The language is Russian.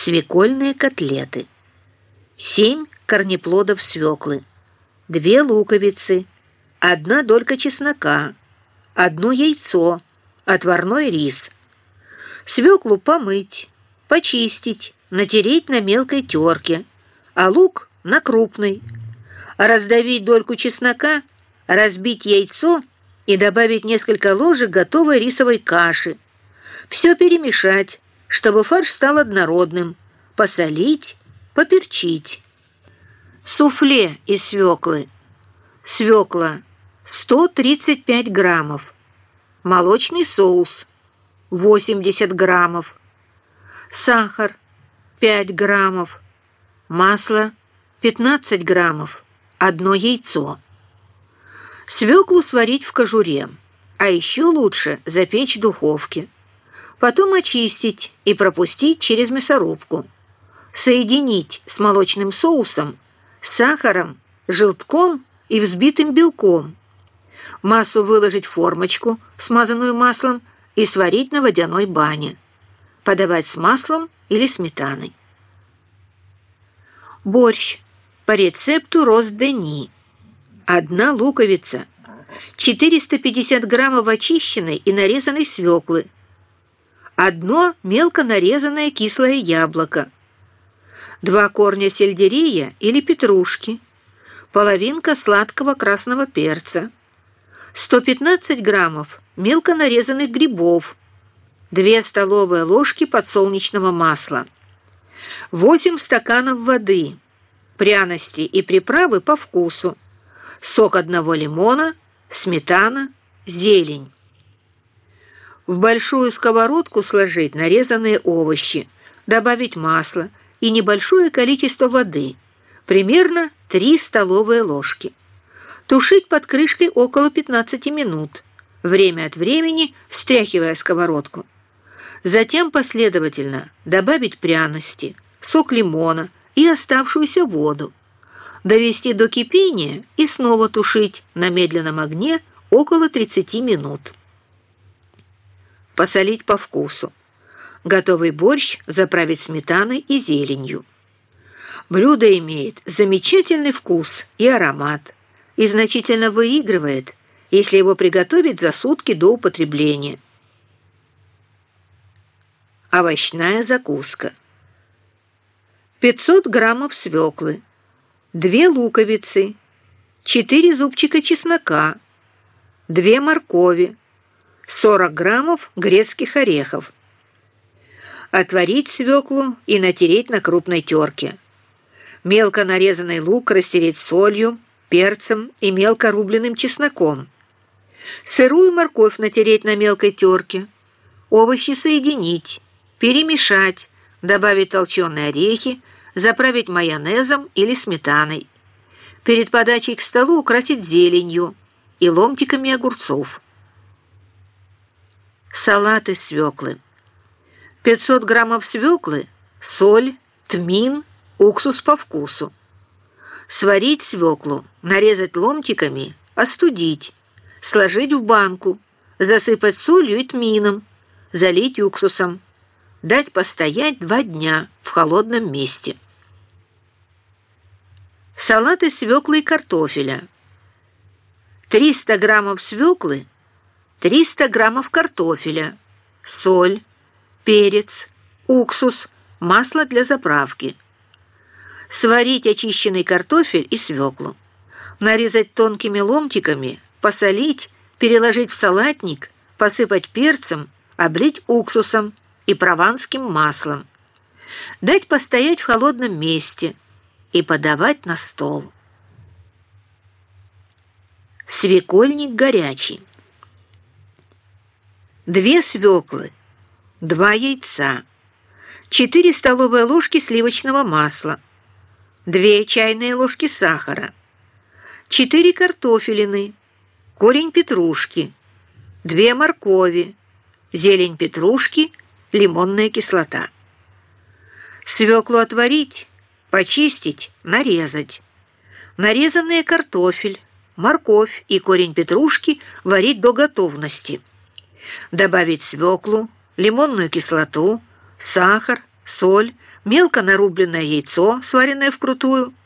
свекольные котлеты, 7 корнеплодов свеклы, 2 луковицы, 1 долька чеснока, 1 яйцо, отварной рис. Свеклу помыть, почистить, натереть на мелкой терке, а лук на крупной. Раздавить дольку чеснока, разбить яйцо и добавить несколько ложек готовой рисовой каши. Все перемешать, чтобы фарш стал однородным, посолить, поперчить. Суфле из свеклы. Свекла 135 граммов. Молочный соус 80 граммов. Сахар 5 граммов. Масло 15 граммов. 1 яйцо. Свеклу сварить в кожуре, а еще лучше запечь в духовке. Потом очистить и пропустить через мясорубку. Соединить с молочным соусом, сахаром, желтком и взбитым белком. Массу выложить в формочку, смазанную маслом, и сварить на водяной бане. Подавать с маслом или сметаной. Борщ по рецепту Рос-Дени. 1 луковица, 450 граммов очищенной и нарезанной свеклы, 1 мелко нарезанное кислое яблоко, 2 корня сельдерея или петрушки, половинка сладкого красного перца, 115 граммов мелко нарезанных грибов, 2 столовые ложки подсолнечного масла, 8 стаканов воды, пряности и приправы по вкусу, сок 1 лимона, сметана, зелень. В большую сковородку сложить нарезанные овощи, добавить масло и небольшое количество воды, примерно 3 столовые ложки. Тушить под крышкой около 15 минут, время от времени встряхивая сковородку. Затем последовательно добавить пряности, сок лимона и оставшуюся воду. Довести до кипения и снова тушить на медленном огне около 30 минут. Посолить по вкусу. Готовый борщ заправить сметаной и зеленью. Блюдо имеет замечательный вкус и аромат и значительно выигрывает, если его приготовить за сутки до употребления. Овощная закуска. 500 граммов свеклы, 2 луковицы, 4 зубчика чеснока, 2 моркови, 40 граммов грецких орехов. Отварить свеклу и натереть на крупной терке. Мелко нарезанный лук растереть солью, перцем и мелко рубленым чесноком. Сырую морковь натереть на мелкой терке. Овощи соединить, перемешать, добавить толченые орехи, заправить майонезом или сметаной. Перед подачей к столу украсить зеленью и ломтиками огурцов. Салат из свеклы. 500 граммов свеклы, соль, тмин, уксус по вкусу. Сварить свеклу, нарезать ломтиками, остудить, сложить в банку, засыпать солью и тмином, залить уксусом, дать постоять 2 дня в холодном месте. Салат из свеклы и картофеля. 300 граммов свеклы, 300 граммов картофеля, соль, перец, уксус, масло для заправки. Сварить очищенный картофель и свеклу. Нарезать тонкими ломтиками, посолить, переложить в салатник, посыпать перцем, облить уксусом и прованским маслом. Дать постоять в холодном месте и подавать на стол. Свекольник горячий. 2 свеклы, 2 яйца, 4 столовые ложки сливочного масла, 2 чайные ложки сахара, 4 картофелины, корень петрушки, 2 моркови, зелень петрушки, лимонная кислота. Свеклу отварить, почистить, нарезать. Нарезанный картофель, морковь и корень петрушки варить до готовности. Добавить свеклу, лимонную кислоту, сахар, соль, мелко нарубленное яйцо, сваренное вкрутую,